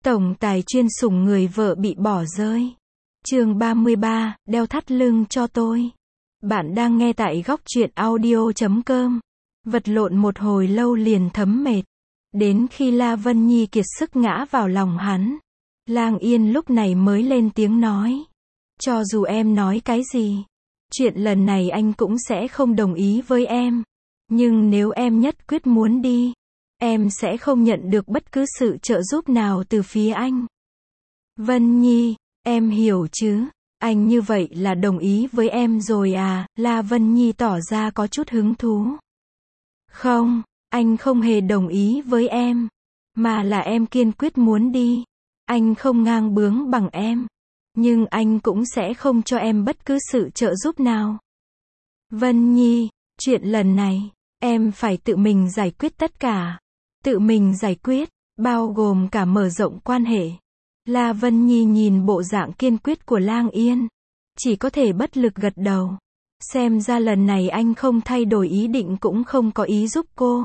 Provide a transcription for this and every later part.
Tổng tài chuyên sủng người vợ bị bỏ rơi. Chương 33, đeo thắt lưng cho tôi. Bạn đang nghe tại góc truyện audio.com. Vật lộn một hồi lâu liền thấm mệt. Đến khi La Vân Nhi kiệt sức ngã vào lòng hắn, Lang Yên lúc này mới lên tiếng nói. Cho dù em nói cái gì, chuyện lần này anh cũng sẽ không đồng ý với em. Nhưng nếu em nhất quyết muốn đi, em sẽ không nhận được bất cứ sự trợ giúp nào từ phía anh. Vân Nhi, em hiểu chứ? Anh như vậy là đồng ý với em rồi à? La Vân Nhi tỏ ra có chút hứng thú. Không, anh không hề đồng ý với em, mà là em kiên quyết muốn đi. Anh không ngang bướng bằng em, nhưng anh cũng sẽ không cho em bất cứ sự trợ giúp nào. Vân Nhi, chuyện lần này, em phải tự mình giải quyết tất cả. Tự mình giải quyết, bao gồm cả mở rộng quan hệ. La Vân Nhi nhìn bộ dạng kiên quyết của Lang Yên, chỉ có thể bất lực gật đầu. Xem ra lần này anh không thay đổi ý định cũng không có ý giúp cô.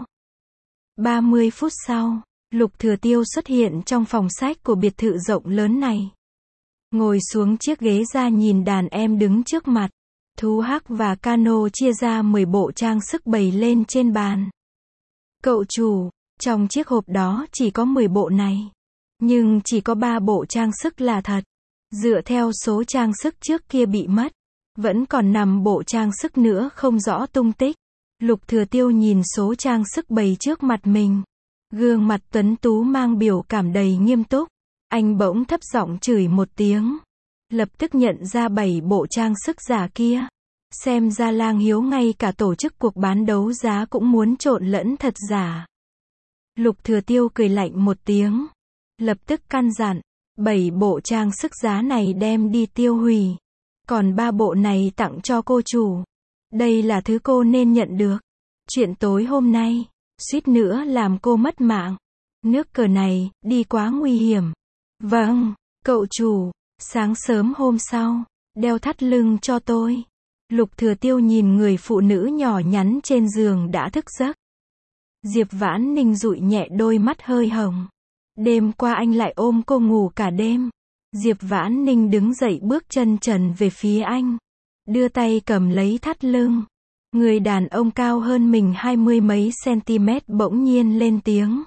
30 phút sau, Lục Thừa Tiêu xuất hiện trong phòng sách của biệt thự rộng lớn này. Ngồi xuống chiếc ghế ra nhìn đàn em đứng trước mặt. Thú hắc và cano chia ra 10 bộ trang sức bày lên trên bàn. Cậu chủ, trong chiếc hộp đó chỉ có 10 bộ này. Nhưng chỉ có 3 bộ trang sức là thật. Dựa theo số trang sức trước kia bị mất, vẫn còn 5 bộ trang sức nữa không rõ tung tích. Lục Thừa Tiêu nhìn số trang sức bày trước mặt mình. Gương mặt tuấn tú mang biểu cảm đầy nghiêm túc. Anh bỗng thấp giọng chửi một tiếng. Lập tức nhận ra 7 bộ trang sức giả kia. Xem ra Lang Hiếu ngay cả tổ chức cuộc bán đấu giá cũng muốn trộn lẫn thật giả. Lục Thừa Tiêu cười lạnh một tiếng. Lập tức căn dặn, 7 bộ trang sức giá này đem đi tiêu hủy. Còn 3 bộ này tặng cho cô chủ. Đây là thứ cô nên nhận được. Chuyện tối hôm nay, suýt nữa làm cô mất mạng. Nước cờ này, đi quá nguy hiểm. Vâng, cậu chủ. Sáng sớm hôm sau, đeo thắt lưng cho tôi. Lục Thừa Tiêu nhìn người phụ nữ nhỏ nhắn trên giường đã thức giấc. Diệp Vãn Ninh dụi nhẹ đôi mắt hơi hồng. Đêm qua anh lại ôm cô ngủ cả đêm. Diệp Vãn Ninh đứng dậy bước chân trần về phía anh. Đưa tay cầm lấy thắt lưng. Người đàn ông cao hơn mình 20 mấy cm bỗng nhiên lên tiếng.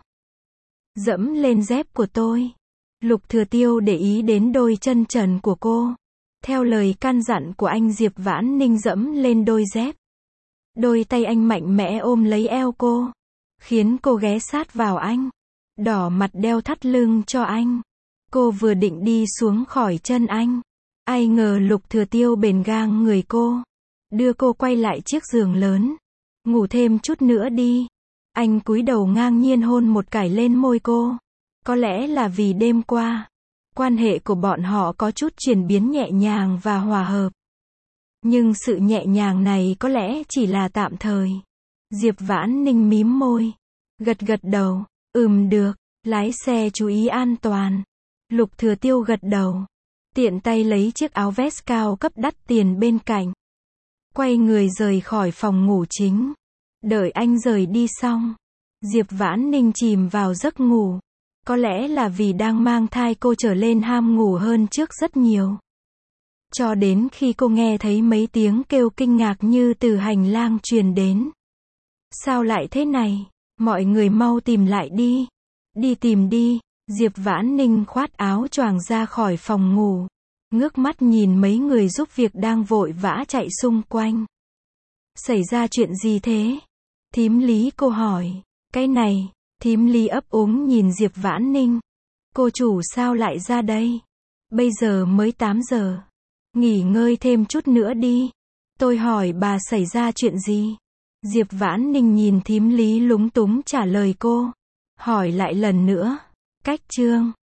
Dẫm lên dép của tôi. Lục Thừa Tiêu để ý đến đôi chân trần của cô. Theo lời căn dặn của anh, Diệp Vãn Ninh dẫm lên đôi dép. Đôi tay anh mạnh mẽ ôm lấy eo cô, khiến cô ghé sát vào anh. Đỏ mặt đeo thắt lưng cho anh. Cô vừa định đi xuống khỏi chân anh, ai ngờ Lục Thừa Tiêu bền gang người cô, đưa cô quay lại chiếc giường lớn. Ngủ thêm chút nữa đi. Anh cúi đầu ngang nhiên hôn một cái lên môi cô. Có lẽ là vì đêm qua, quan hệ của bọn họ có chút chuyển biến nhẹ nhàng và hòa hợp. Nhưng sự nhẹ nhàng này có lẽ chỉ là tạm thời. Diệp Vãn Ninh mím môi, gật gật đầu. Được, lái xe chú ý an toàn. Lục Thừa Tiêu gật đầu, tiện tay lấy chiếc áo vest cao cấp đắt tiền bên cạnh. Quay người rời khỏi phòng ngủ chính. Đợi anh rời đi xong, Diệp Vãn Ninh chìm vào giấc ngủ. Có lẽ là vì đang mang thai cô trở lên ham ngủ hơn trước rất nhiều. Cho đến khi cô nghe thấy mấy tiếng kêu kinh ngạc như từ hành lang truyền đến. Sao lại thế này? Mọi người mau tìm lại đi. Đi tìm đi. Diệp Vãn Ninh khoát áo choàng ra khỏi phòng ngủ. Ngước mắt nhìn mấy người giúp việc đang vội vã chạy xung quanh. Xảy ra chuyện gì thế? Thím Lý, cô hỏi. Cái này. Thím Lý ấp úng nhìn Diệp Vãn Ninh. Cô chủ sao lại ra đây? Bây giờ mới 8 giờ. Nghỉ ngơi thêm chút nữa đi. Tôi hỏi bà xảy ra chuyện gì? Diệp Vãn Ninh nhìn thím Lý lúng túng trả lời cô. Hỏi lại lần nữa. Cách chương